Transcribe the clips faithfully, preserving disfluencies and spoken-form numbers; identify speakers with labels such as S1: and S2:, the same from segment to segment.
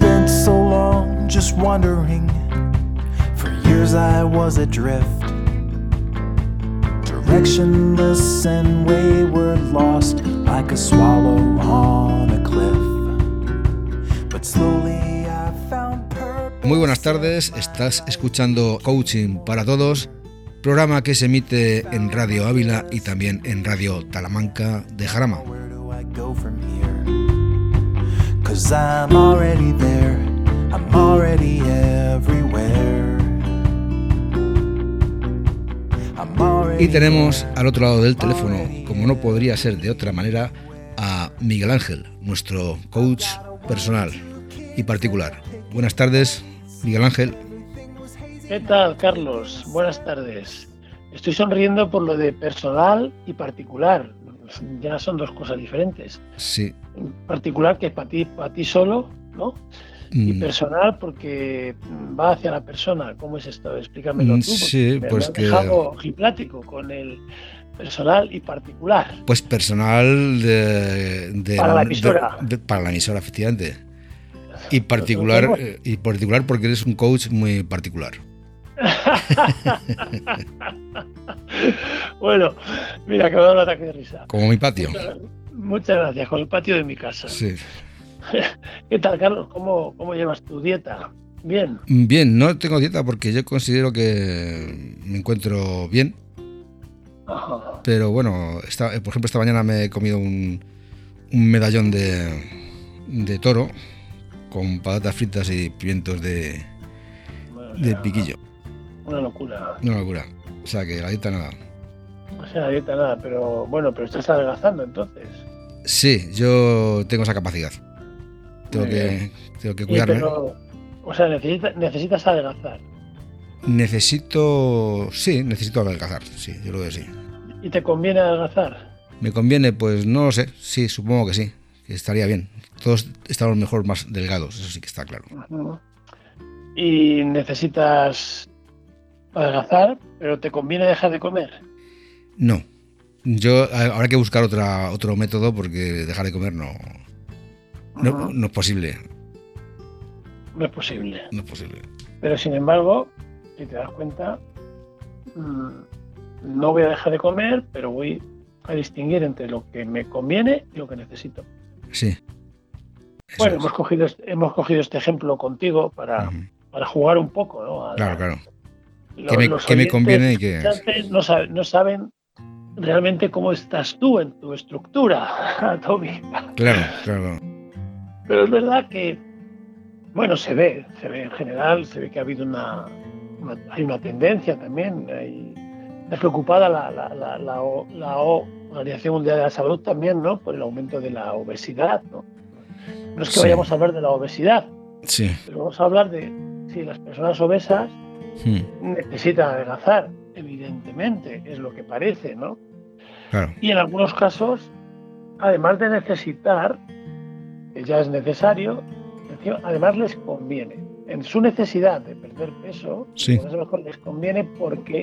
S1: spent so long just wondering. For years I was adrift, directionless and wayward, lost like a swallow on a cliff. But slowly I found purpose.
S2: Muy buenas tardes, estás escuchando Coaching para Todos, programa que se emite en Radio Ávila y también en Radio Talamanca de Jarama.
S1: Cause I'm already there, I'm already everywhere. I'm already.
S2: Y tenemos al otro lado del teléfono, como no podría ser de otra manera, a Miguel Ángel, nuestro coach personal y particular. Buenas tardes, Miguel Ángel.
S3: ¿Qué tal, Carlos? Buenas tardes. Estoy sonriendo por lo de personal y particular. Ya son dos cosas diferentes.
S2: Sí.
S3: Particular, que es para ti, para ti solo, ¿no? Y
S2: Mm.
S3: personal, porque va hacia la persona. ¿Cómo es esto? Explícamelo tú.
S2: Sí,
S3: me,
S2: pues
S3: me
S2: que...
S3: he dejado ojiplático con el personal y particular.
S2: Pues personal de... de
S3: Para la emisora.
S2: de- de- para la emisora, efectivamente. Y particular, eh, y particular porque eres un coach muy particular.
S3: Bueno, mira, que me da un ataque de risa.
S2: Como mi patio.
S3: Muchas, muchas gracias, con el patio de mi casa.
S2: Sí.
S3: ¿Qué tal, Carlos? ¿Cómo, cómo llevas tu dieta? ¿Bien?
S2: Bien, no tengo dieta porque yo considero que me encuentro bien,
S3: Ajá.
S2: pero bueno, esta, por ejemplo, esta mañana me he comido un, un medallón de, de toro con patatas fritas y pimientos de,
S3: Bueno, o
S2: de
S3: sea,
S2: piquillo.
S3: Una locura.
S2: Una locura. O sea que la dieta nada.
S3: O sea, la dieta nada, pero bueno, pero estás adelgazando entonces.
S2: Sí, yo tengo esa capacidad. Tengo
S3: Muy
S2: que,
S3: bien.
S2: tengo que
S3: Y,
S2: cuidarme.
S3: pero, o sea, necesita, necesitas adelgazar.
S2: Necesito, sí, necesito adelgazar. Sí, yo lo veo así.
S3: ¿Y te conviene adelgazar?
S2: ¿Me conviene? Pues no lo sé. Sí, supongo que sí. Que estaría bien. Todos estamos mejor más delgados, eso sí que está claro.
S3: Ujú. Y necesitas adelgazar, pero te conviene dejar de comer.
S2: No. Yo a- habrá que buscar otra, otro método porque dejar de comer no, no,
S3: Ujú.
S2: no es posible.
S3: No es posible.
S2: No es posible.
S3: Pero sin embargo, si te das cuenta, mmm, no voy a dejar de comer, pero voy a distinguir entre lo que me conviene y lo que necesito.
S2: Sí. Eso
S3: Bueno,
S2: es.
S3: hemos cogido, este- hemos cogido este ejemplo contigo para,
S2: Ujú.
S3: para jugar un poco, ¿no? A la-
S2: Claro, claro.
S3: Los,
S2: ¿Qué me,
S3: los
S2: qué me
S3: oyentes
S2: conviene y qué...?
S3: escuchantes no saben, no saben realmente cómo estás tú en tu estructura atómica.
S2: Claro, claro.
S3: Pero es verdad que, bueno, se ve, se ve en general, se ve que ha habido una, una- hay una tendencia también, hay, está preocupada la, la, la, la, O- la O- Organización Mundial de la Salud también, ¿no? Por el aumento de la obesidad, ¿no? No es que
S2: Sí.
S3: vayamos a hablar de la obesidad,
S2: Sí.
S3: pero vamos a hablar de si las personas obesas
S2: Mm,
S3: necesitan adelgazar, evidentemente, es lo que parece, ¿no?
S2: Claro.
S3: Y en algunos casos, además de necesitar, que ya es necesario, encima, además les conviene. En su necesidad de perder peso,
S2: Sí.
S3: por eso mejor les conviene porque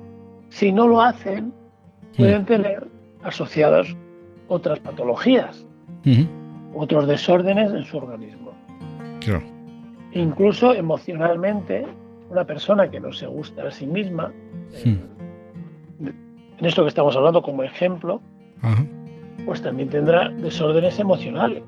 S3: si no lo hacen, pueden tener asociadas otras patologías,
S2: Ujú,
S3: otros desórdenes en su organismo.
S2: Claro.
S3: Incluso emocionalmente, una persona que no se gusta a sí misma,
S2: Hmm.
S3: en, en esto que estamos hablando como ejemplo,
S2: Ajá.
S3: pues también tendrá desórdenes emocionales.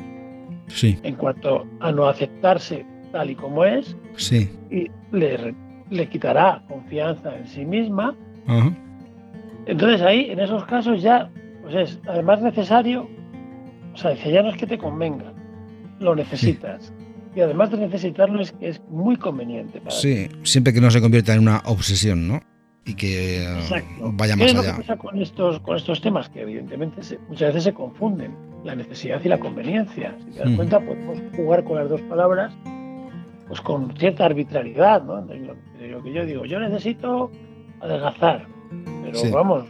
S2: Sí,
S3: En cuanto a no aceptarse tal y como es,
S2: sí.
S3: y le, re- le quitará confianza en sí misma.
S2: Ajá.
S3: Entonces ahí, en esos casos ya, pues es además necesario, o sea, dice, ya no es que te convenga, lo necesitas. Y además de necesitarlo es que es muy conveniente para ti.
S2: Sí, siempre que no se convierta en una obsesión, ¿no? Y que eh,
S3: Exacto.
S2: vaya
S3: ¿Qué
S2: más
S3: es lo
S2: allá.
S3: que pasa con estos, con estos temas? Que evidentemente se- muchas veces se confunden, la necesidad y la conveniencia. Si te das
S2: Mm.
S3: cuenta, podemos jugar con las dos palabras pues con cierta arbitrariedad, ¿no? De lo, de lo que yo digo, yo necesito adelgazar, pero
S2: Sí.
S3: vamos,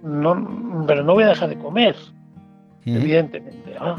S3: no, pero no voy a dejar de comer,
S2: Ujú.
S3: evidentemente. Ah.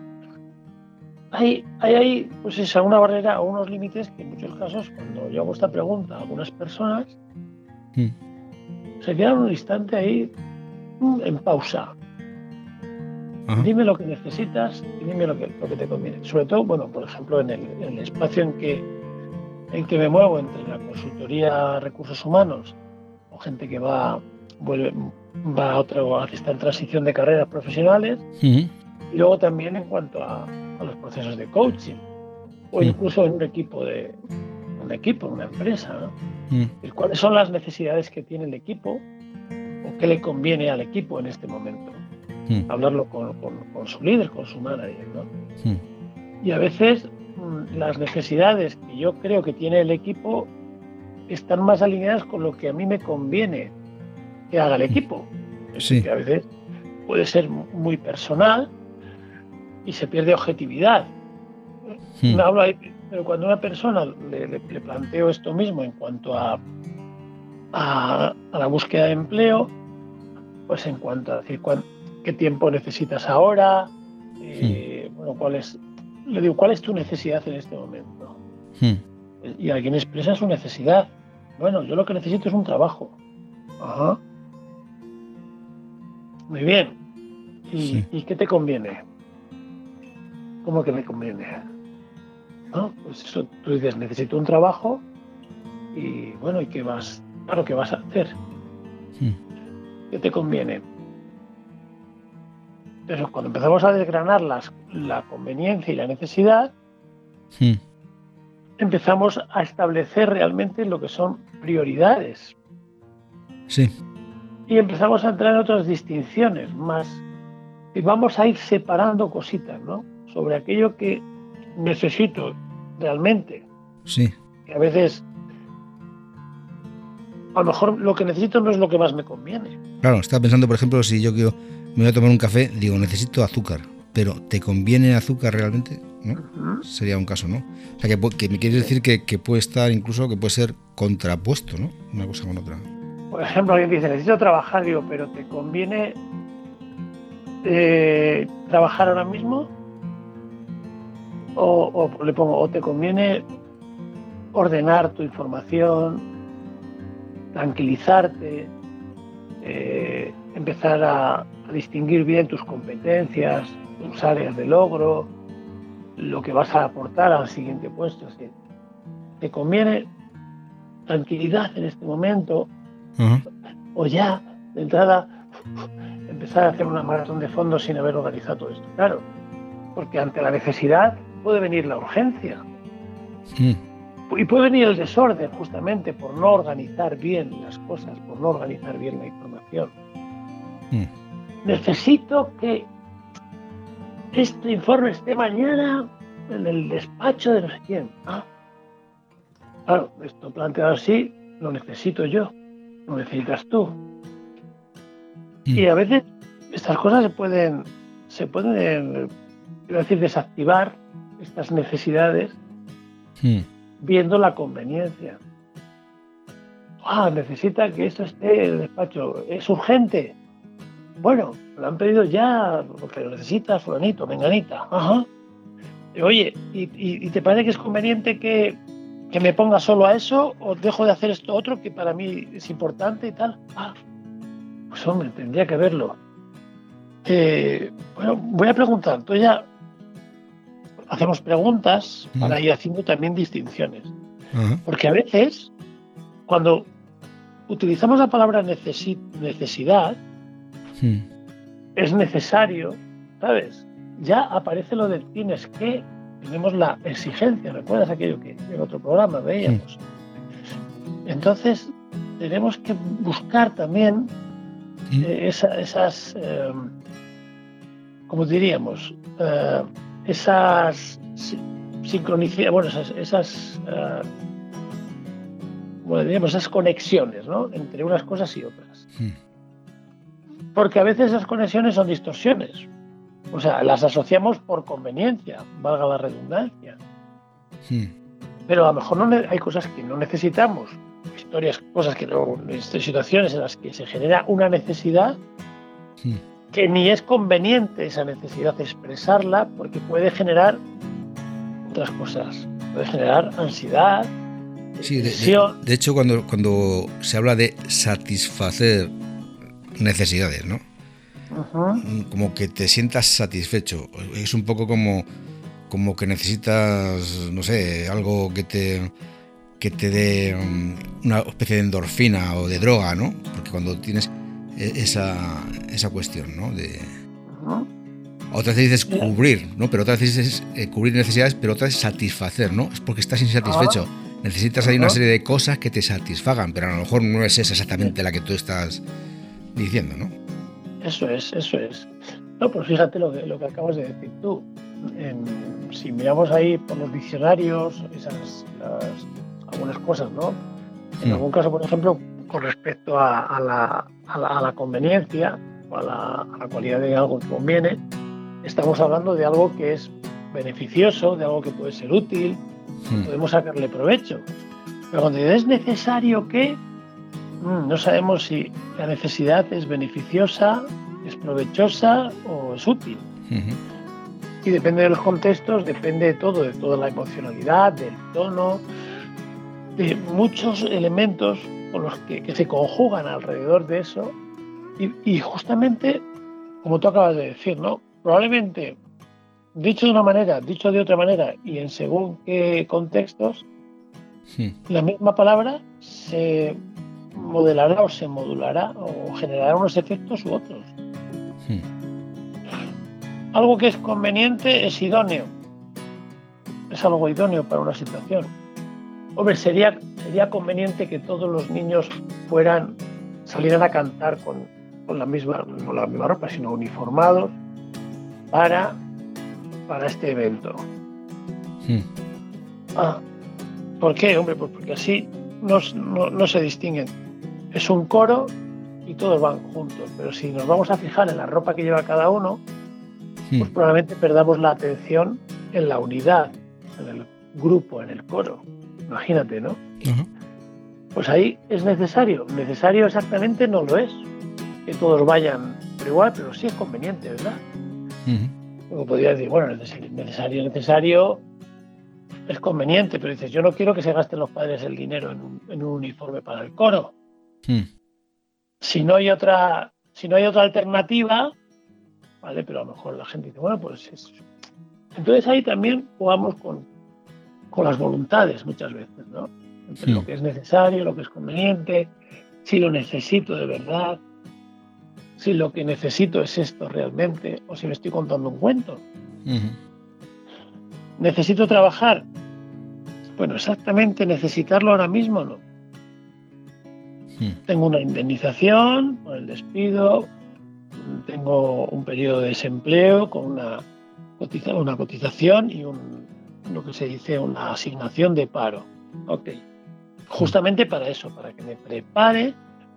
S3: Hay, hay ahí, pues esa una barrera o unos límites que en muchos casos, cuando yo hago esta pregunta a algunas personas,
S2: Mm.
S3: se quedan un instante ahí mm, en pausa. Ajá. Dime lo que necesitas y dime lo que, lo que te conviene. Sobre todo, bueno, por ejemplo, en el, en el espacio en que, en que me muevo, entre la consultoría recursos humanos o gente que va, vuelve, va a otro, está en transición de carreras profesionales, uh-huh. y luego también en cuanto a, a los procesos de coaching o uh-huh. incluso en un equipo de un equipo, una empresa, ¿no? Uh-huh. ¿Cuáles son las necesidades que tiene el equipo o qué le conviene al equipo en este momento? Hmm. Hablarlo con, con, con su líder, con su manager, ¿no? Hmm. Y a veces mmm, las necesidades que yo creo que tiene el equipo están más alineadas con lo que a mí me conviene que haga el equipo.
S2: Sí.
S3: Que a veces puede ser muy personal y se pierde objetividad. Hmm. Me hablo ahí, pero cuando a una persona le, le, le planteo esto mismo en cuanto a, a, a la búsqueda de empleo, pues en cuanto a decir cuánto qué tiempo necesitas ahora, eh, hmm. bueno, cuál es, le digo, ¿cuál es tu necesidad en este momento? Hmm. Y alguien expresa su necesidad. Bueno, yo lo que necesito es un trabajo. Ajá. Muy bien. ¿Y, sí. ¿y qué te conviene? ¿Cómo que me conviene? ¿No? Pues eso, tú dices, necesito un trabajo y bueno, ¿y qué vas? Claro, ¿qué vas a hacer? Hmm. ¿Qué te conviene? Entonces, cuando empezamos a desgranar las, la conveniencia y la necesidad, sí. empezamos a establecer realmente lo que son prioridades.
S2: Sí.
S3: Y empezamos a entrar en otras distinciones más. Y vamos a ir separando cositas, ¿no? Sobre aquello que necesito realmente.
S2: Sí.
S3: Que a veces, a lo mejor lo que necesito no es lo que más me conviene.
S2: Claro, estaba pensando, por ejemplo, si yo quiero... me voy a tomar un café, digo, necesito azúcar, pero ¿te conviene azúcar realmente? ¿No? Uh-huh. Sería un caso, ¿no? O sea, que, que me quieres decir que, que puede estar incluso, que puede ser contrapuesto, ¿no? Una cosa con otra.
S3: Por ejemplo, alguien dice, necesito trabajar, digo, pero ¿te conviene eh, trabajar ahora mismo? O, o le pongo, o te conviene ordenar tu información, tranquilizarte, eh, empezar a, a distinguir bien tus competencias, tus áreas de logro, lo que vas a aportar al siguiente puesto. ¿Sí? ¿Te conviene tranquilidad en este momento? Uh-huh. O ya, de entrada, empezar a hacer una maratón de fondos sin haber organizado todo esto. Claro, porque ante la necesidad puede venir la urgencia. Mm. Y puede venir el desorden, justamente, por no organizar bien las cosas, por no organizar bien la información. Mm. Necesito que este informe esté mañana en el despacho de no sé quién. Ah, claro, esto planteado así, lo necesito yo, lo necesitas tú. Mm. Y a veces estas cosas se pueden, se pueden, quiero decir, desactivar estas necesidades mm. viendo la conveniencia. Ah, necesita que esto esté en el despacho, es urgente. Bueno, lo han pedido ya porque lo necesita fulanito, menganita. Ajá. Y, oye, ¿y, y, ¿y te parece que es conveniente que, que me ponga solo a eso o dejo de hacer esto otro que para mí es importante y tal? Ah, pues hombre, tendría que verlo. Eh, bueno, voy a preguntar. Entonces ya hacemos preguntas uh-huh. para ir haciendo también distinciones. Uh-huh. Porque a veces, cuando utilizamos la palabra necesi- necesidad, Sí. es necesario, ¿sabes? Ya aparece lo de tienes que, tenemos la exigencia, ¿recuerdas aquello que en otro programa veíamos? Sí. Entonces, tenemos que buscar también sí. eh, esa, esas, eh, ¿cómo diríamos? Eh, esas sincronicidades, bueno, esas, esas eh, bueno, diríamos, esas conexiones, ¿no? Entre unas cosas y otras. Sí. Porque a veces esas conexiones son distorsiones. O sea, las asociamos por conveniencia, valga la redundancia. Sí. Pero a lo mejor no ne- hay cosas que no necesitamos, historias, cosas que no, situaciones en las que se genera una necesidad sí. que ni es conveniente esa necesidad expresarla porque puede generar otras cosas. Puede generar ansiedad,
S2: sí, de, de, de hecho, cuando, cuando se habla de satisfacer necesidades, ¿no?
S3: Uh-huh.
S2: como que te sientas satisfecho. Es un poco como, como que necesitas, no sé, algo que te, que te dé una especie de endorfina o de droga, ¿no? Porque cuando tienes esa, esa cuestión, ¿no? De...
S3: Uh-huh.
S2: Otras veces es cubrir, ¿no? Pero otras veces es eh, cubrir necesidades, pero otras es satisfacer, ¿no? Es porque estás insatisfecho. Uh-huh. Necesitas ahí una serie de cosas que te satisfagan, pero a lo mejor no es esa exactamente la que tú estás diciendo, ¿no?
S3: Eso es, eso es. No, pues fíjate lo que, lo que acabas de decir tú. En, si miramos ahí por los diccionarios, esas, las, algunas cosas, ¿no? En hmm. algún caso, por ejemplo, con respecto a, a, la, a, la, a la conveniencia o a la, a la cualidad de algo que conviene, estamos hablando de algo que es beneficioso, de algo que puede ser útil, hmm. podemos sacarle provecho. Pero cuando es necesario que, mmm, no sabemos si la necesidad es beneficiosa, es provechosa o es útil. Hmm. Y depende de los contextos, depende de todo, de toda la emocionalidad, del tono, de muchos elementos con los que, que se conjugan alrededor de eso. Y, y justamente, como tú acabas de decir, ¿no? Probablemente, dicho de una manera, dicho de otra manera y en según qué contextos, sí. la misma palabra se modelará o se modulará o generará unos efectos u otros. Sí. Algo que es conveniente es idóneo. Es algo idóneo para una situación. Hombre, sería, sería conveniente que todos los niños fueran, salieran a cantar con, con, la, misma, no la misma ropa, sino uniformados para, para este evento. Sí. Ah, ¿por qué? Hombre, pues porque así no, no, no se distinguen. Es un coro y todos van juntos, pero si nos vamos a fijar en la ropa que lleva cada uno, sí. pues probablemente perdamos la atención en la unidad, en el grupo, en el coro. Imagínate, ¿no? Uh-huh. Pues ahí es necesario. Necesario exactamente no lo es. Que todos vayan por igual, pero sí es conveniente, ¿verdad? Uh-huh. Luego podría decir, bueno, necesario, necesario es conveniente, pero dices, yo no quiero que se gasten los padres el dinero en un, en un uniforme para el coro. Uh-huh. Si no hay otra, si no hay otra alternativa, vale, pero a lo mejor la gente dice, bueno, pues es... Entonces ahí también jugamos con con las voluntades muchas veces, ¿no? Entre sí. lo que es necesario, lo que es conveniente, si lo necesito de verdad, si lo que necesito es esto realmente, o si me estoy contando un cuento. Uh-huh. ¿Necesito trabajar? Bueno, exactamente necesitarlo ahora mismo, ¿no? Uh-huh. Tengo una indemnización por el despido, tengo un periodo de desempleo con una, cotiza- una cotización y un lo que se dice una asignación de paro. Ok. Justamente para eso, para que me prepare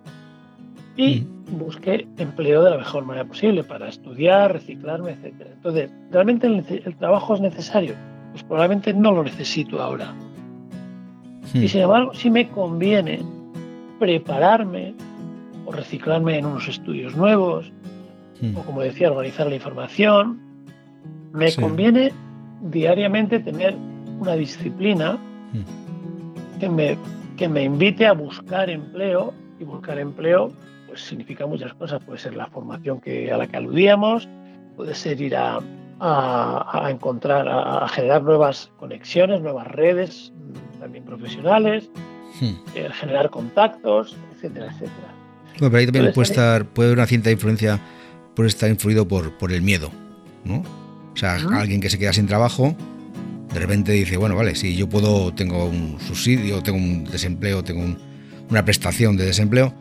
S3: y mm. busque empleo de la mejor manera posible, para estudiar, reciclarme, etcétera. Entonces, ¿realmente el, el trabajo es necesario? Pues probablemente no lo necesito ahora. Mm. Y sin embargo, sí me conviene prepararme o reciclarme en unos estudios nuevos, mm. o como decía, organizar la información. Me sí. conviene diariamente tener una disciplina mm. que me, que me invite a buscar empleo, y buscar empleo pues significa muchas cosas. Puede ser la formación que, a la que aludíamos, puede ser ir a, a, a encontrar, a, a generar nuevas conexiones, nuevas redes, también profesionales, mm. eh, generar contactos, etcétera, etcétera.
S2: Bueno, pero ahí también Entonces, puede estar, puede haber una cierta influencia, puede estar influido por, por el miedo, ¿no? O sea, ¿Mm? alguien que se queda sin trabajo, de repente dice, bueno, vale, si yo puedo, tengo un subsidio, tengo un desempleo, tengo un, una prestación de desempleo,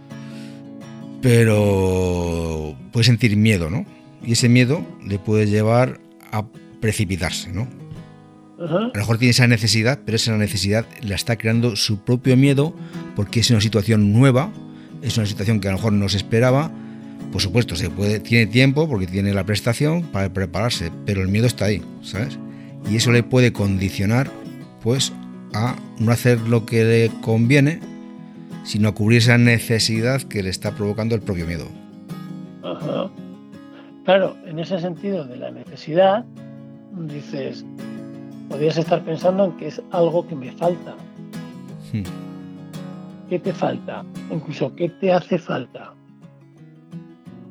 S2: pero puede sentir miedo, ¿no? Y ese miedo le puede llevar a precipitarse, ¿no? Uh-huh. A lo mejor tiene esa necesidad, pero esa necesidad la está creando su propio miedo, porque es una situación nueva, es una situación que a lo mejor no se esperaba. Por supuesto, se puede, tiene tiempo porque tiene la prestación para prepararse, pero el miedo está ahí, ¿sabes? Y eso le puede condicionar, pues, a no hacer lo que le conviene, sino a cubrir esa necesidad que le está provocando el propio miedo.
S3: Ajá. Claro, en ese sentido de la necesidad, dices, podrías estar pensando en que es algo que me falta. Hmm. ¿Qué te falta? Incluso, ¿qué te hace falta?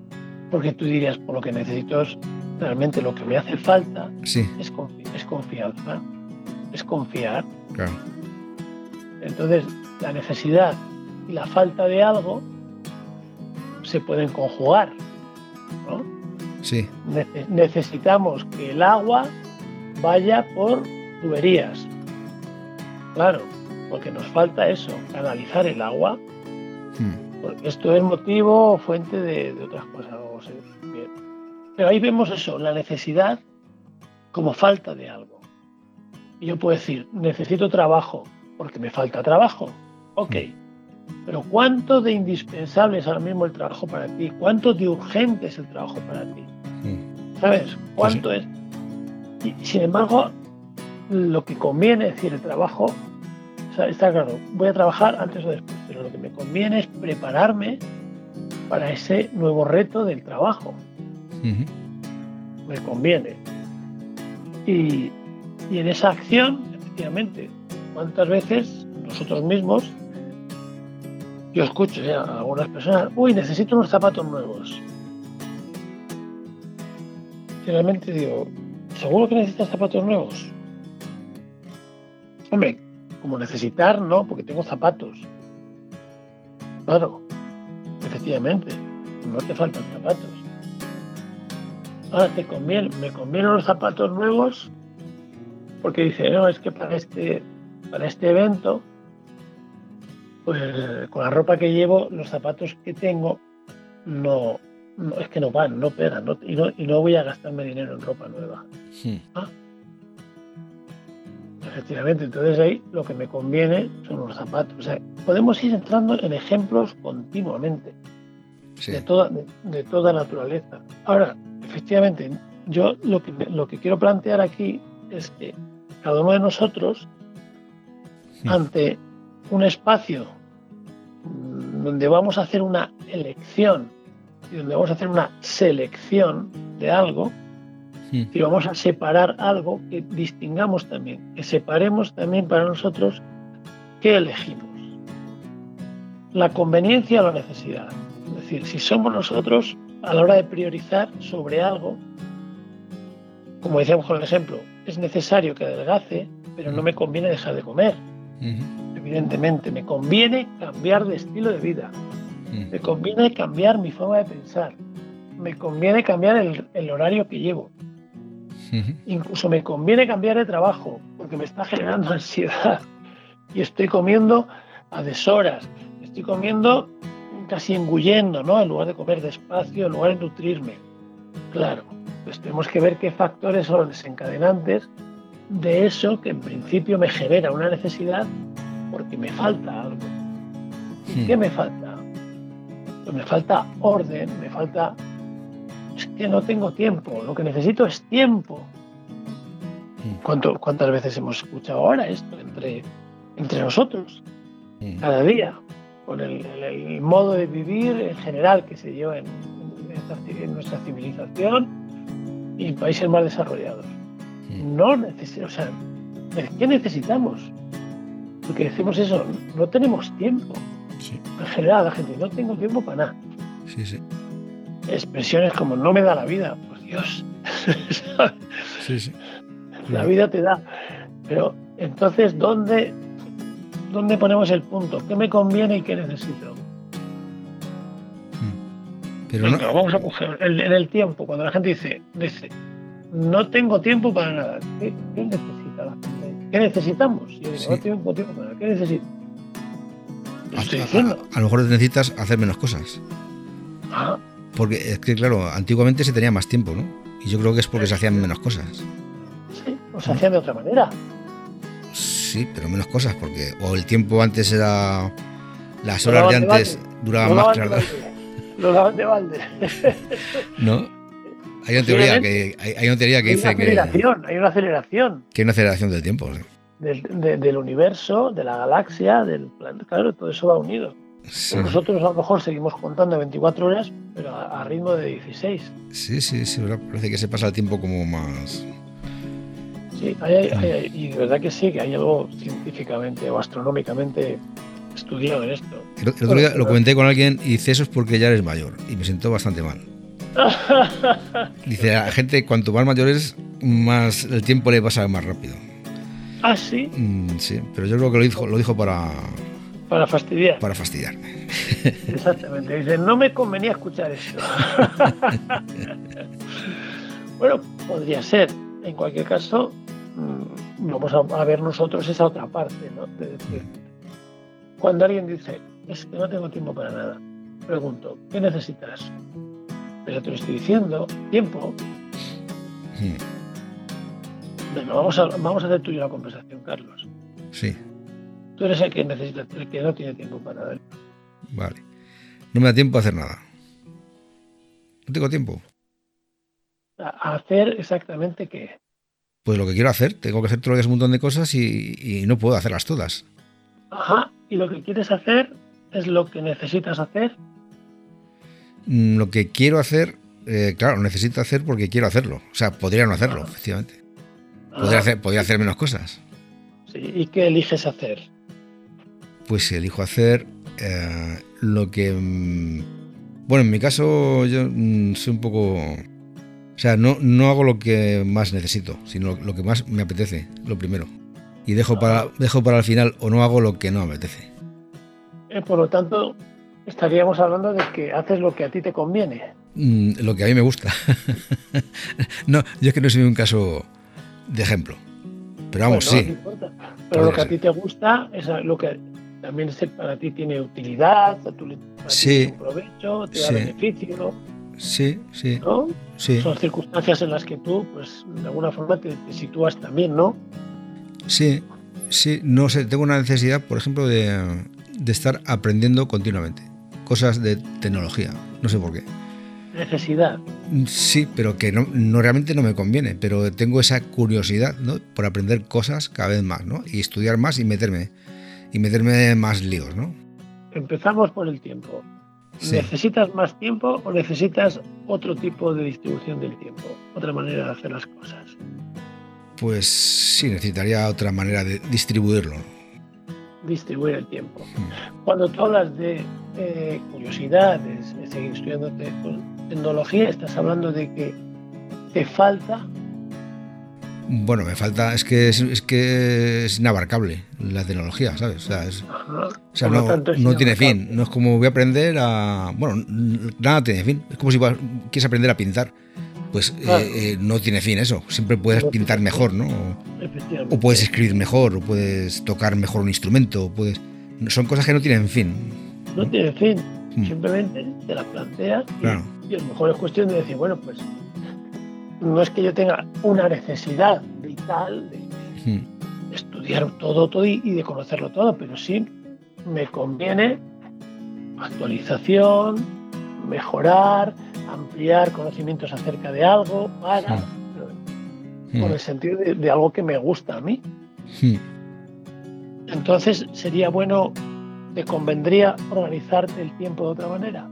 S3: Porque tú dirías, por lo que necesito es, realmente lo que me hace falta
S2: sí.
S3: es, confi- es confianza, es confiar.
S2: Claro.
S3: Entonces, la necesidad y la falta de algo se pueden conjugar, ¿no?
S2: Sí.
S3: Nece- necesitamos que el agua vaya por tuberías. Claro, porque nos falta eso, canalizar el agua.
S2: Hmm.
S3: Porque esto es motivo o fuente de, de otras cosas. O sea, bien. Pero ahí vemos eso, la necesidad como falta de algo. Y yo puedo decir, necesito trabajo, porque me falta trabajo. Ok, pero ¿cuánto de indispensable es ahora mismo el trabajo para ti? ¿Cuánto de urgente es el trabajo para ti? ¿Sabes? ¿Cuánto es? Y sin embargo, lo que conviene, es decir, el trabajo, o sea, está claro, voy a trabajar antes o después, pero lo que me conviene es prepararme para ese nuevo reto del trabajo. Uh-huh. Me conviene. Y, y en esa acción, efectivamente, ¿cuántas veces nosotros mismos, yo escucho ya a algunas personas, uy, necesito unos zapatos nuevos? Y realmente digo, ¿seguro que necesitas zapatos nuevos? Hombre, como necesitar, no, porque tengo zapatos. Claro, efectivamente, no te faltan zapatos. Ahora te conviene, me convienen los zapatos nuevos, porque dice, no, es que para este, para este evento, pues con la ropa que llevo, los zapatos que tengo, no, no es que no van, no pegan, no, y, no, y no voy a gastarme dinero en ropa nueva. Sí. ¿Ah? Efectivamente, entonces ahí lo que me conviene son los zapatos. O sea, podemos ir entrando en ejemplos continuamente, sí. de, toda, de, de toda naturaleza. Ahora, efectivamente, yo lo que, lo que quiero plantear aquí es que cada uno de nosotros, sí. ante un espacio donde vamos a hacer una elección y donde vamos a hacer una selección de algo, sí. y vamos a separar algo, que distingamos también, que separemos también para nosotros qué elegimos. La conveniencia o la necesidad. Es decir, si somos nosotros, a la hora de priorizar sobre algo, como decíamos con el ejemplo, es necesario que adelgace, pero no me conviene dejar de comer. Uh-huh. Evidentemente, me conviene cambiar de estilo de vida. Uh-huh. Me conviene cambiar mi forma de pensar. Me conviene cambiar el, el horario que llevo. Uh-huh. Incluso me conviene cambiar de trabajo, porque me está generando ansiedad. Y estoy comiendo a deshoras. Estoy comiendo casi engullendo, ¿no? En lugar de comer despacio, en lugar de nutrirme. Claro, pues tenemos que ver qué factores son los desencadenantes de eso que en principio me genera una necesidad porque me falta algo. ¿Y qué me falta? Pues me falta orden, me falta... Es que no tengo tiempo, lo que necesito es tiempo. ¿Cuánto, ¿Cuántas veces hemos escuchado ahora esto entre, entre nosotros? Cada día, con el, el, el modo de vivir en general que se lleva en, en, esta, en nuestra civilización y en países más desarrollados. No necesitamos, o sea, ¿qué necesitamos? Porque decimos eso, no tenemos tiempo. Sí. En general, la gente, no tengo tiempo para nada.
S2: Sí, sí.
S3: Expresiones como no me da la vida, por Dios.
S2: Sí, sí.
S3: La vida te da. Pero entonces, ¿dónde, ¿dónde ponemos el punto? ¿Qué me conviene y qué necesito?
S2: Pero
S3: Venga,
S2: no...
S3: Vamos a coger en, en el tiempo, cuando la gente dice, dice, no tengo tiempo para nada. ¿Qué, qué necesita la gente? ¿Qué necesitamos? Yo digo, sí. No tengo tiempo para nada. ¿Qué necesito?
S2: A, estoy diciendo. A, a, a lo mejor necesitas hacer menos cosas.
S3: Ah.
S2: Porque es que, claro, antiguamente se tenía más tiempo, ¿no? Y yo creo que es porque se hacían menos cosas.
S3: Sí, o se hacían de otra manera.
S2: Sí, pero menos cosas, porque o el tiempo antes era... Las horas de antes duraban más que las...
S3: Lo daban de balde.
S2: ¿No? Hay una teoría que, hay, hay una teoría que
S3: hay
S2: dice
S3: una aceleración, que... Hay una aceleración.
S2: Que hay una aceleración del tiempo. ¿Sí?
S3: Del, de, del universo, de la galaxia, del planeta. Claro, todo eso va unido. Sí. Nosotros a lo mejor seguimos contando veinticuatro horas, pero a, a ritmo de dieciséis.
S2: Sí, sí, sí, ¿verdad? Parece que se pasa el tiempo como más...
S3: Sí, hay, hay, hay, y de verdad que sí, que hay algo científicamente o astronómicamente estudiado en esto.
S2: El, el otro día lo comenté con alguien y dice, eso es porque ya eres mayor, y me sentó bastante mal. Dice, a la gente cuanto más mayores, más el tiempo le pasa más rápido.
S3: Ah, sí.
S2: Mm, sí, pero yo creo que lo dijo, lo dijo para...
S3: Para fastidiar.
S2: Para fastidiarme.
S3: Exactamente. Dice, no me convenía escuchar eso. Bueno, podría ser. En cualquier caso, vamos a ver nosotros esa otra parte, ¿no? De decir, cuando alguien dice, es que no tengo tiempo para nada, pregunto, ¿qué necesitas? Pero te lo estoy diciendo, tiempo.
S2: Sí.
S3: Bueno, vamos a, vamos a hacer tú y yo la conversación, Carlos.
S2: Sí.
S3: Tú eres el que necesita, el que no tiene tiempo para nada.
S2: Vale. No me da tiempo a hacer nada. No tengo tiempo.
S3: ¿A hacer exactamente qué?
S2: Pues lo que quiero hacer. Tengo que hacer todos los días un montón de cosas y, y no puedo hacerlas todas.
S3: Ajá. ¿Y lo que quieres hacer es lo que necesitas hacer?
S2: Mm, Lo que quiero hacer, eh, claro, necesito hacer porque quiero hacerlo. O sea, podría no hacerlo,
S3: Ah.
S2: efectivamente. Podría hacer, podría hacer menos cosas.
S3: Sí. ¿Y qué eliges hacer?
S2: Pues si elijo hacer eh, lo que... mm, Bueno, en mi caso yo mm, soy un poco... O sea, no, no hago lo que más necesito, sino lo que más me apetece, lo primero. Y dejo para, dejo para el final o no hago lo que no me apetece.
S3: Eh, por lo tanto, estaríamos hablando de que haces lo que a ti te conviene.
S2: Mm, Lo que a mí me gusta. No, yo es que no soy un caso de ejemplo. Pero vamos,
S3: Bueno, no
S2: sí.
S3: importa. Pero
S2: Podría
S3: lo que a
S2: ser.
S3: ti te gusta es lo que también es- para ti tiene utilidad, para ti
S2: Sí.
S3: tiene un provecho, te da
S2: Sí.
S3: beneficio,
S2: Sí, sí,
S3: ¿no?
S2: sí.
S3: Son circunstancias en las que tú, pues, de alguna forma te, te sitúas también, ¿no?
S2: Sí, sí, no sé, tengo una necesidad, por ejemplo, de, de estar aprendiendo continuamente cosas de tecnología, no sé por qué.
S3: Necesidad.
S2: Sí, pero que no, no realmente no me conviene, pero tengo esa curiosidad, ¿no? Por aprender cosas cada vez más, ¿no? Y estudiar más y meterme, y meterme en más líos, ¿no?
S3: Empezamos por el tiempo.
S2: Sí.
S3: ¿Necesitas más tiempo o necesitas otro tipo de distribución del tiempo? Otra manera de hacer las cosas.
S2: Pues sí, necesitaría otra manera de distribuirlo, ¿no?
S3: Distribuir el tiempo. Cuando tú hablas de eh, curiosidad, de, de seguir estudiando te- tecnología, estás hablando de que te falta.
S2: Bueno, me falta, es que es, es que es inabarcable la tecnología, ¿sabes? O sea, es,
S3: Ajá,
S2: o sea,
S3: por lo
S2: no,
S3: tanto, es
S2: no tiene
S3: inabarcable.
S2: fin. No es como voy a aprender a... Bueno, n- nada tiene fin. Es como si vas- quieres aprender a pintar. Pues eh,
S3: Claro.
S2: eh, no tiene fin eso. Siempre puedes
S3: No
S2: pintar
S3: tiene
S2: mejor,
S3: fin.
S2: ¿no? O,
S3: Efectivamente.
S2: o puedes escribir mejor, o puedes tocar mejor un instrumento, o puedes... Son cosas que no tienen fin.
S3: No tiene fin.
S2: Mm.
S3: Simplemente te la planteas y,
S2: Claro.
S3: y a lo mejor es cuestión de decir, bueno, pues no es que yo tenga una necesidad vital de
S2: Mm.
S3: estudiar todo, todo y, y de conocerlo todo, pero sí me conviene actualización, mejorar, ampliar conocimientos acerca de algo para,
S2: Mm.
S3: con el sentido de, de algo que me gusta a mí.
S2: Mm.
S3: Entonces sería bueno, te convendría organizarte el tiempo de otra manera.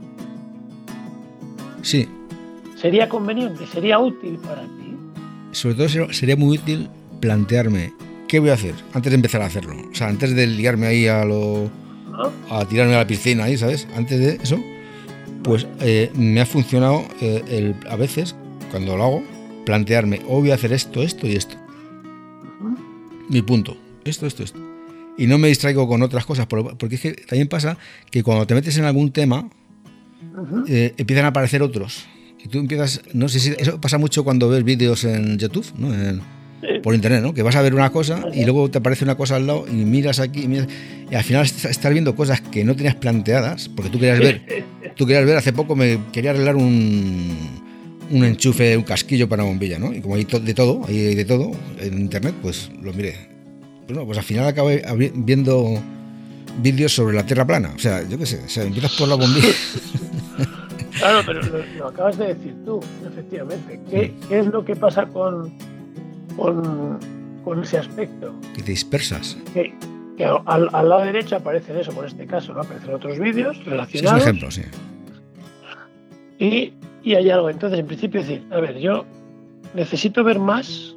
S2: Sí,
S3: Sería conveniente, sería útil para ti.
S2: sobre todo ser- sería muy útil plantearme qué voy a hacer antes de empezar a hacerlo. O sea, antes de liarme ahí a lo...
S3: ¿No?
S2: a tirarme a la piscina ahí, ¿sabes? Antes de eso, pues eh, me ha funcionado eh, el, a veces, cuando lo hago, plantearme, hoy voy a hacer esto, esto y esto.
S3: Ujú.
S2: Mi punto, esto, esto, esto. Y no me distraigo con otras cosas, por- porque es que también pasa que cuando te metes en algún tema,
S3: Ujú.
S2: eh, empiezan a aparecer otros. Y tú empiezas, no sé si eso pasa mucho cuando ves vídeos en YouTube, ¿no? En-
S3: Sí.
S2: por internet, ¿no? Que vas a ver una cosa y luego te aparece una cosa al lado y miras aquí y, miras, y al final est- estás viendo cosas que no tenías planteadas porque tú querías ver, tú querías ver, hace poco me quería arreglar un, un enchufe, un casquillo para una bombilla, ¿no? Y como hay to- de todo, hay de todo en internet, pues lo miré. Pues no, pues al final acabé abri- viendo vídeos sobre la Tierra plana, o sea, yo qué sé, o sea, empiezas por la bombilla.
S3: Claro, pero lo, lo acabas de decir tú, efectivamente. ¿Qué, qué es lo que pasa con, con, con ese aspecto?
S2: Y te dispersas.
S3: Que, que al, al lado derecho aparece eso, por este caso, ¿no? Aparecen otros vídeos
S2: Sí, es un
S3: relacionados.
S2: ejemplo, sí.
S3: Y, y hay algo. Entonces, en principio, decir, a ver, yo necesito ver más.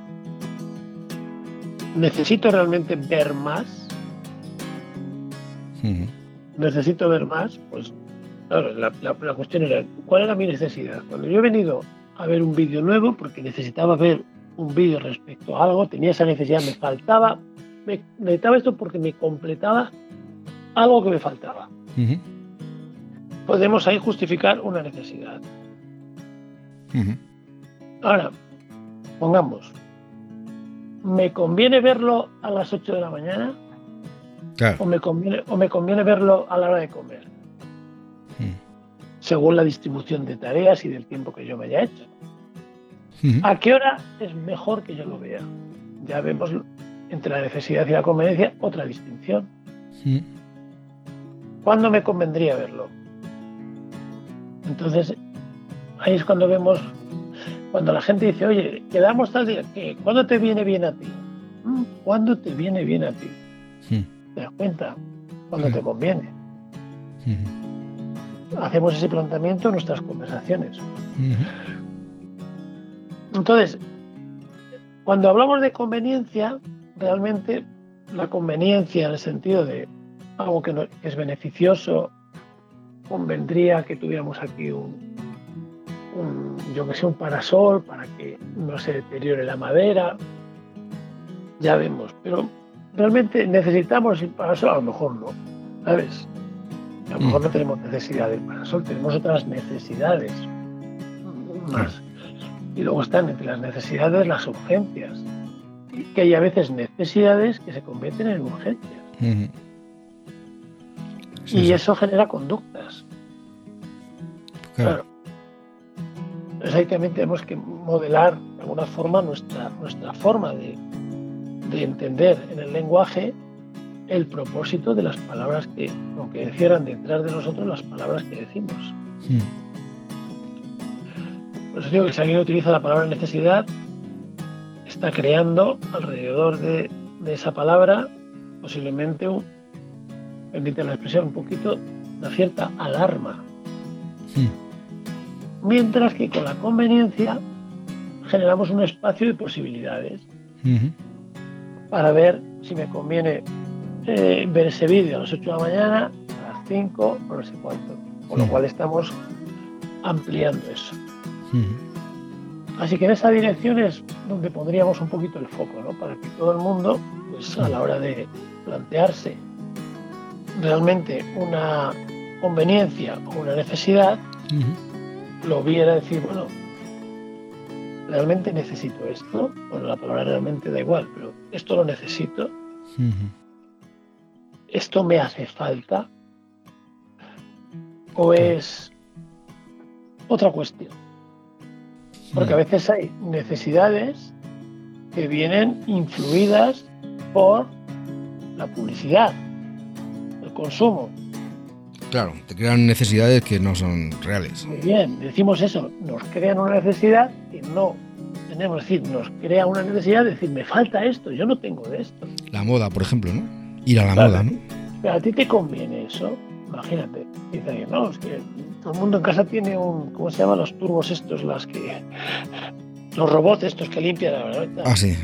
S3: Necesito realmente ver más.
S2: Ujú.
S3: Necesito ver más. Pues Claro, la, la, la cuestión era, ¿cuál era mi necesidad? Cuando yo he venido a ver un vídeo nuevo, porque necesitaba ver un vídeo respecto a algo, tenía esa necesidad, me faltaba, me, necesitaba esto porque me completaba algo que me faltaba.
S2: Uh-huh.
S3: Podemos ahí justificar una necesidad.
S2: Uh-huh.
S3: Ahora, pongamos, ¿me conviene verlo a las ocho de la mañana?
S2: Claro.
S3: ¿O me conviene, o me conviene verlo a la hora de comer?
S2: Uh-huh.
S3: Según la distribución de tareas y del tiempo que yo me haya hecho.
S2: Uh-huh.
S3: ¿A qué hora es mejor que yo lo vea? Ya vemos entre la necesidad y la conveniencia otra distinción.
S2: Uh-huh.
S3: ¿Cuándo me convendría verlo? Entonces, ahí es cuando vemos, cuando la gente dice, oye, quedamos tal día, ¿qué? ¿Cuándo te viene bien a ti? ¿Cuándo te viene bien a ti?
S2: Uh-huh.
S3: ¿Te das cuenta? Cuando uh-huh. te conviene.
S2: Uh-huh.
S3: Hacemos ese planteamiento en nuestras conversaciones.
S2: Uh-huh.
S3: Entonces, cuando hablamos de conveniencia, realmente la conveniencia en el sentido de algo que, no, que es beneficioso, convendría que tuviéramos aquí un, un, yo que sé, un parasol para que no se deteriore la madera, ya vemos, pero realmente necesitamos el parasol, a lo mejor no, ¿sabes? A lo mejor no tenemos necesidad del parasol, tenemos otras necesidades más. Y luego están entre las necesidades las urgencias, y que hay a veces necesidades que se convierten en urgencias.
S2: Uh-huh. Sí,
S3: y
S2: sí.
S3: eso genera conductas.
S2: Claro.
S3: Claro. Entonces ahí también tenemos que modelar de alguna forma nuestra, nuestra forma de, de entender en el lenguaje el propósito de las palabras que, aunque encierran detrás de nosotros las palabras que decimos.
S2: Uh-huh.
S3: Por eso digo que si alguien utiliza la palabra necesidad, está creando alrededor de, de esa palabra posiblemente un, permite la expresión, un poquito, una cierta alarma.
S2: Sí.
S3: Mientras que con la conveniencia generamos un espacio de posibilidades
S2: uh-huh.
S3: para ver si me conviene eh, ver ese vídeo a las ocho de la mañana, a las cinco o no sé cuánto. Con lo
S2: uh-huh.
S3: cual estamos ampliando eso.
S2: Uh-huh.
S3: Así que en esa dirección es donde pondríamos un poquito el foco, ¿no? Para que todo el mundo, pues a la hora de plantearse realmente una conveniencia o una necesidad, uh-huh. lo viera decir, bueno, realmente necesito esto. Bueno, la palabra realmente da igual, pero esto lo necesito.
S2: Uh-huh.
S3: Esto me hace falta. O es otra cuestión. Porque a veces hay necesidades que vienen influidas por la publicidad, el consumo.
S2: Claro, te crean necesidades que no son reales.
S3: Muy bien, decimos eso, nos crean una necesidad que no tenemos, es decir, nos crea una necesidad de decir, me falta esto, yo no tengo de esto.
S2: La moda, por ejemplo, ¿no? Ir a la
S3: Claro,
S2: moda, ¿no?
S3: Pero a ti te conviene eso, imagínate. Dice alguien, no, es que todo el mundo en casa tiene un, ¿cómo se llaman los turbos estos? Las que, los robots estos que limpian la verdad.
S2: Ah, sí.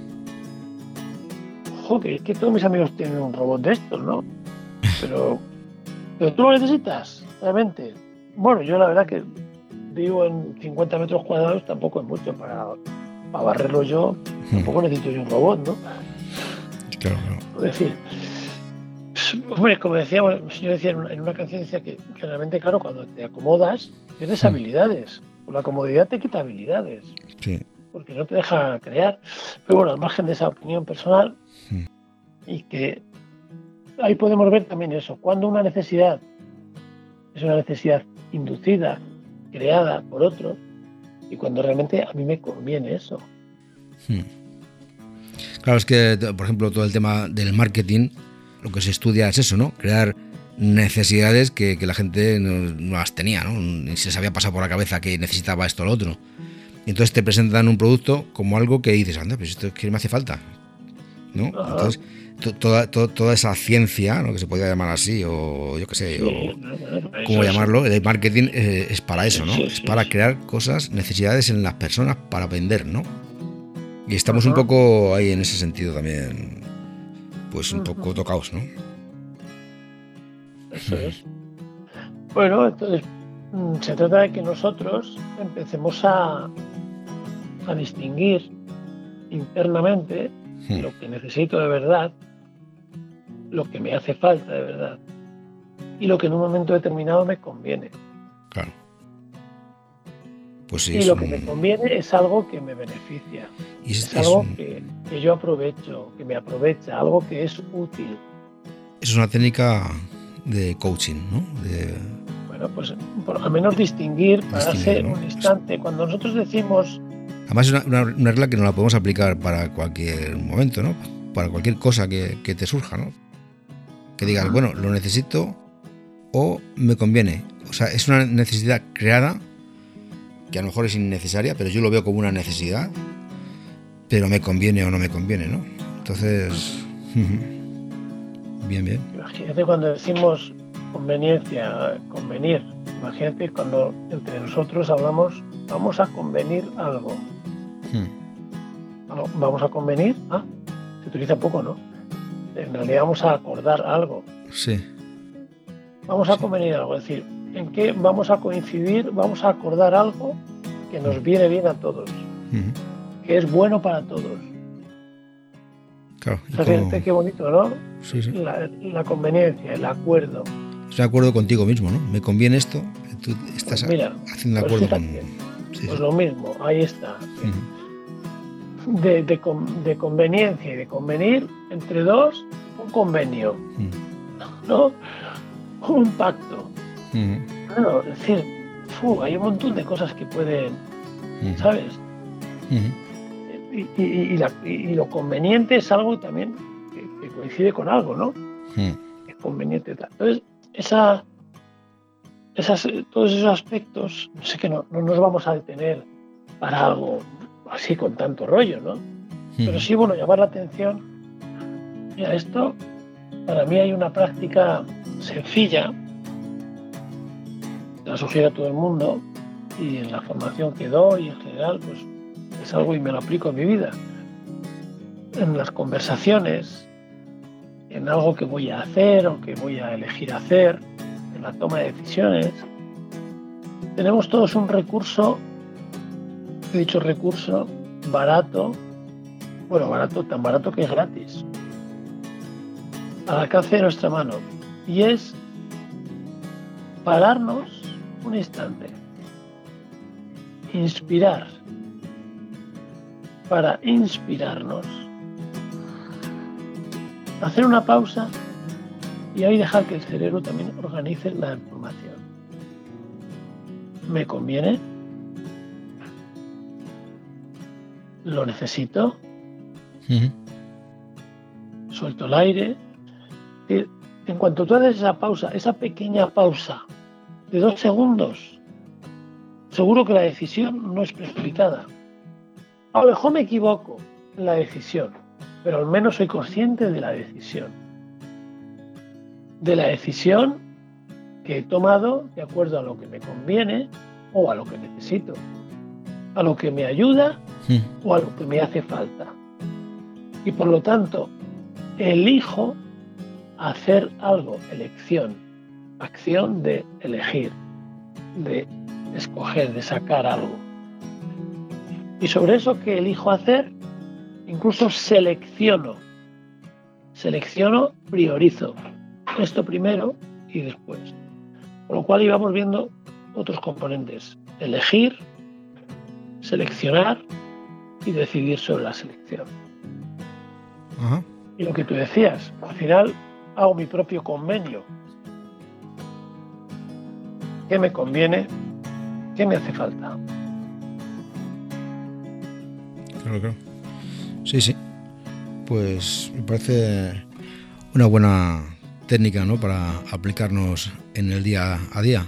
S3: Ojo, que es que todos mis amigos tienen un robot de estos, ¿no? Pero, pero tú lo necesitas, realmente. Bueno, yo la verdad que vivo en cincuenta metros cuadrados, tampoco es mucho para, para barrerlo yo, tampoco necesito yo un robot, ¿no?
S2: Claro, claro.
S3: Es decir, hombre, como decíamos, yo decía en una, en una canción, decía que, que realmente, claro, cuando te acomodas, tienes
S2: sí.
S3: habilidades. La comodidad te quita habilidades.
S2: Sí.
S3: Porque no te deja crear. Pero bueno, al margen de esa opinión personal,
S2: sí.
S3: y que ahí podemos ver también eso. Cuando una necesidad es una necesidad inducida, creada por otros, y cuando realmente a mí me conviene eso.
S2: Sí. Claro, es que, por ejemplo, todo el tema del marketing, lo que se estudia es eso, ¿no? Crear necesidades que, que la gente no, no las tenía, ¿no? Ni se les había pasado por la cabeza que necesitaba esto o lo otro. Y entonces te presentan un producto como algo que dices, anda, pues esto es que me hace falta, ¿no?
S3: Ajá.
S2: Entonces, to, toda, to, toda esa ciencia, ¿no? Que se podría llamar así, o yo qué sé,
S3: Sí,
S2: o cómo llamarlo, el marketing eh, es para eso, ¿no?
S3: Sí, sí,
S2: es para
S3: sí.
S2: crear cosas, necesidades en las personas para vender, ¿no? Y estamos
S3: Ajá.
S2: un poco ahí en ese sentido también, pues un poco tocados, ¿no?
S3: Eso es. Bueno, entonces se trata de que nosotros empecemos a, a distinguir internamente hmm. lo que necesito de verdad, lo que me hace falta de verdad y lo que en un momento determinado me conviene.
S2: Claro. Pues sí,
S3: y lo
S2: un...
S3: que me conviene es algo que me beneficia,
S2: y es,
S3: es algo
S2: es un...
S3: que, que yo aprovecho, que me aprovecha, algo que es útil.
S2: Es una técnica de coaching, ¿no? De...
S3: Bueno, pues por lo menos distinguir, pararse ¿no? un instante. Cuando nosotros decimos...
S2: Además es una, una, una regla que no la podemos aplicar para cualquier momento, ¿no? Para cualquier cosa que, que te surja, ¿no? Que digas, bueno, lo necesito o me conviene. O sea, es una necesidad creada que a lo mejor es innecesaria, pero yo lo veo como una necesidad, pero me conviene o no me conviene, ¿no? Entonces, bien, bien.
S3: Imagínate cuando decimos conveniencia, convenir. Imagínate cuando entre nosotros hablamos, vamos a convenir algo. Hmm. Vamos a convenir, ah, se utiliza poco, ¿no? En realidad vamos a acordar algo.
S2: Sí.
S3: Vamos a sí. convenir algo, es decir, en qué vamos a coincidir, vamos a acordar algo que nos viene bien a todos, uh-huh. que es bueno para todos.
S2: Claro.
S3: O sea, fíjate qué bonito, ¿no?
S2: Sí, sí.
S3: La, la conveniencia, el acuerdo.
S2: Es un acuerdo contigo mismo, ¿no? Me conviene esto, tú estás
S3: pues mira,
S2: haciendo un
S3: pues
S2: acuerdo
S3: fíjate,
S2: con... Sí,
S3: pues
S2: sí.
S3: lo mismo, ahí está. Uh-huh. De, de, de conveniencia y de convenir entre dos, un convenio, uh-huh. ¿no? Un pacto. Uh-huh. Claro, es decir, fu, hay un montón de cosas que pueden, uh-huh. ¿sabes? Uh-huh. Y, y, y, la, y lo conveniente es algo también que, que coincide con algo, ¿no? Uh-huh. Es conveniente. Entonces, esa, esas, todos esos aspectos, no sé que no, no nos vamos a detener para algo así con tanto rollo, ¿no? Uh-huh. Pero sí, bueno, llamar la atención. Mira, esto, para mí hay una práctica sencilla, la sugiero a todo el mundo y en la formación que doy en general pues es algo y me lo aplico en mi vida, en las conversaciones, en algo que voy a hacer o que voy a elegir hacer, en la toma de decisiones. Tenemos todos un recurso, he dicho recurso, barato, bueno, barato, tan barato que es gratis, al alcance de nuestra mano, y es pararnos un instante, inspirar, para inspirarnos, hacer una pausa y ahí dejar que el cerebro también organice la información. ¿Me conviene? ¿Lo necesito? Uh-huh. Suelto el aire. En cuanto tú haces esa pausa, esa pequeña pausa de dos segundos, seguro que la decisión no es precipitada. A lo mejor me equivoco en la decisión, pero al menos soy consciente de la decisión. De la decisión que he tomado de acuerdo a lo que me conviene o a lo que necesito, a lo que me ayuda sí. o a lo que me hace falta. Y por lo tanto, elijo hacer algo, elección, acción de elegir, de escoger, de sacar algo. Y sobre eso que elijo hacer, incluso selecciono, selecciono, priorizo, esto primero y después. Con lo cual íbamos viendo otros componentes, elegir, seleccionar y decidir sobre la selección.
S2: Ajá.
S3: Y lo que tú decías, al final hago mi propio convenio. ¿Qué me conviene? ¿Qué me hace falta?
S2: Claro, claro. Sí, sí. Pues me parece una buena técnica, ¿no? Para aplicarnos en el día a día.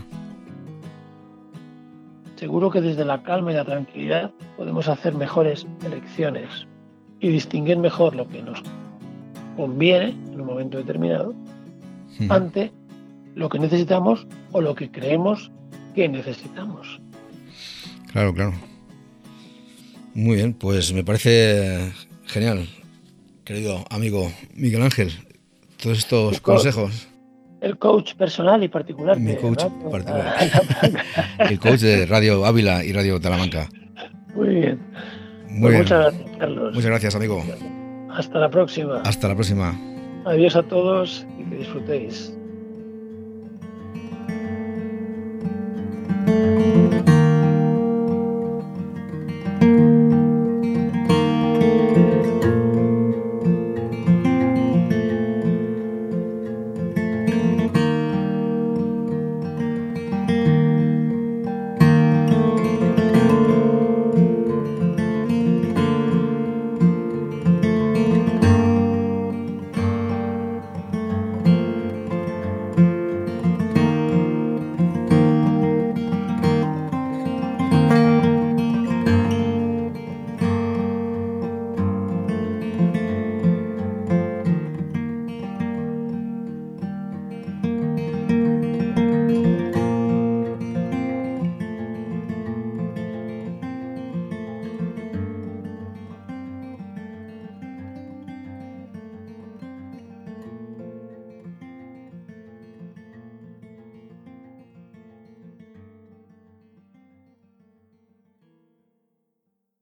S3: Seguro que desde la calma y la tranquilidad podemos hacer mejores elecciones y distinguir mejor lo que nos conviene en un momento determinado sí. ante lo que necesitamos o lo que creemos que necesitamos.
S2: Claro, claro. Muy bien, pues me parece genial, querido amigo Miguel Ángel, todos estos
S3: Chicos,
S2: consejos.
S3: el coach personal y particular.
S2: Mi
S3: de
S2: coach
S3: Radio
S2: particular.
S3: Talamanca.
S2: El coach de Radio Ávila y Radio Talamanca.
S3: Muy bien.
S2: Muy
S3: Pues
S2: bien.
S3: muchas gracias, Carlos.
S2: Muchas gracias, amigo.
S3: Hasta la próxima.
S2: Hasta la próxima.
S3: Adiós a todos y que disfrutéis.